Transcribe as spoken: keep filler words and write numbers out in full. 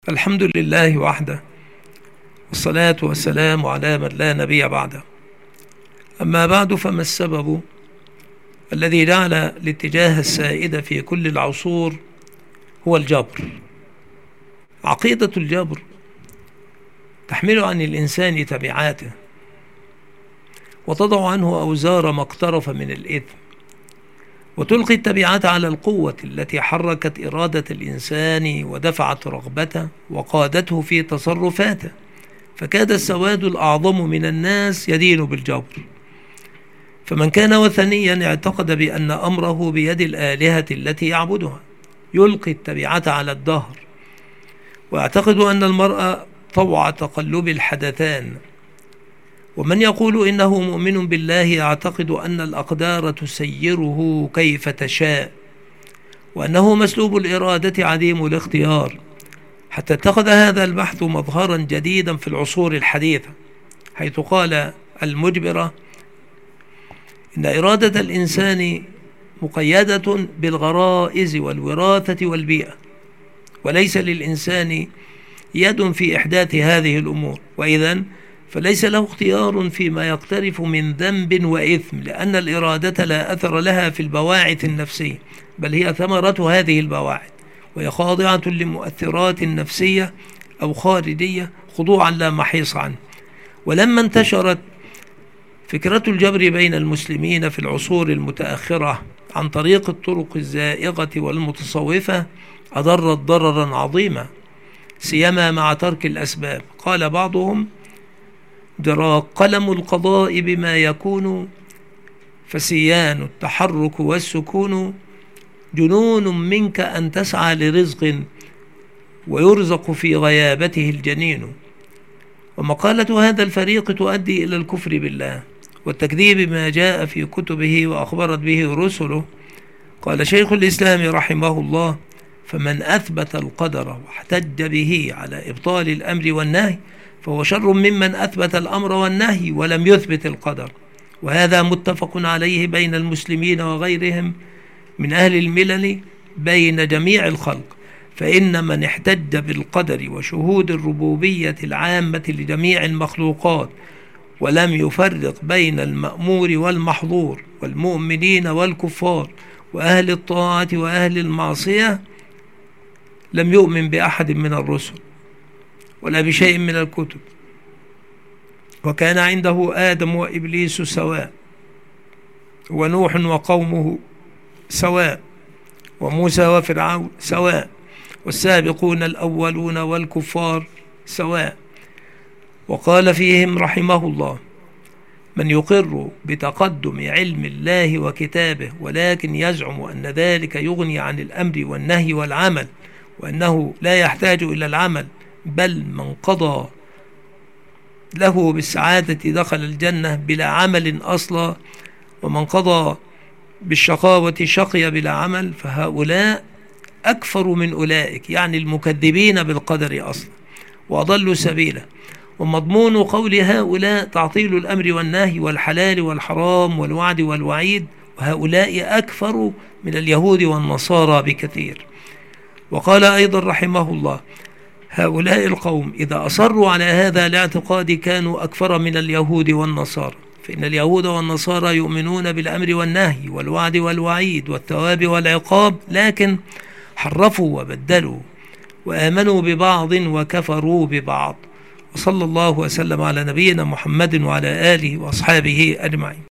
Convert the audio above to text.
الحمد لله وحده، والصلاة والسلام على من لا نبي بعده. أما بعد، فما السبب الذي جعل الاتجاه السائد في كل العصور هو الجبر؟ عقيدة الجبر تحمل عن الإنسان تبعاته وتضع عنه أوزار ما اقترف من الإثم، وتلقي التبعات على القوة التي حركت إرادة الإنسان ودفعت رغبته وقادته في تصرفاته، فكاد السواد الأعظم من الناس يدين بالجبر. فمن كان وثنيا اعتقد بأن أمره بيد الآلهة التي يعبدها، يلقي التبعات على الدهر، ويعتقد أن المرء طوع تقلب الحدثان. ومن يقول إنه مؤمن بالله يعتقد أن الأقدار تسيره كيف تشاء، وأنه مسلوب الإرادة عديم الاختيار، حتى اتخذ هذا البحث مظهرا جديدا في العصور الحديثة، حيث قال المجبرة إن إرادة الإنسان مقيدة بالغرائز والوراثة والبيئة، وليس للإنسان يد في إحداث هذه الأمور، وإذن فليس له اختيار فيما يقترف من ذنب وإثم، لأن الإرادة لا أثر لها في البواعث النفسية، بل هي ثمرة هذه البواعث، وهي خاضعة لمؤثرات نفسية أو خارجية خضوعا لا محيص عنه. ولما انتشرت فكرة الجبر بين المسلمين في العصور المتأخرة عن طريق الطرق الزائغة والمتصوفة، أضرت ضررا عظيما، سيما مع ترك الأسباب. قال بعضهم: جرى قلم القضاء بما يكون، فسيان التحرك والسكون، جنون منك أن تسعى لرزق ويرزق في غيابته الجنين. ومقالة هذا الفريق تؤدي إلى الكفر بالله والتكذيب ما جاء في كتبه وأخبرت به رسله. قال شيخ الإسلام رحمه الله: فمن أثبت القدر واحتج به على إبطال الأمر والنهي فهو شر ممن أثبت الأمر والنهي ولم يثبت القدر. وهذا متفق عليه بين المسلمين وغيرهم من أهل الملل بين جميع الخلق، فإن من احتج بالقدر وشهود الربوبية العامة لجميع المخلوقات ولم يفرق بين المأمور والمحظور والمؤمنين والكفار وأهل الطاعة وأهل المعصية لم يؤمن بأحد من الرسل ولا بشيء من الكتب. وكان عنده آدم وإبليس سواء، ونوح وقومه سواء، وموسى وفرعون سواء، والسابقون الأولون والكفار سواء. وقال فيهم رحمه الله: من يقر بتقدم علم الله وكتابه ولكن يزعم أن ذلك يغني عن الأمر والنهي والعمل، وأنه لا يحتاج إلى العمل، بل من قضى له بالسعادة دخل الجنة بلا عمل أصلا، ومن قضى بالشقاوة شقي بلا عمل، فهؤلاء أكفر من أولئك، يعني المكذبين بالقدر أصلا، وأضلوا سبيلا. ومضمون قول هؤلاء تعطيل الأمر والنهي والحلال والحرام والوعد والوعيد، وهؤلاء أكفر من اليهود والنصارى بكثير. وقال أيضا رحمه الله: هؤلاء القوم إذا أصروا على هذا الاعتقاد كانوا أكفر من اليهود والنصارى، فإن اليهود والنصارى يؤمنون بالأمر والنهي والوعد والوعيد والثواب والعقاب، لكن حرفوا وبدلوا، وآمنوا ببعض وكفروا ببعض. وصلى الله وسلم على نبينا محمد وعلى آله وأصحابه أجمعين.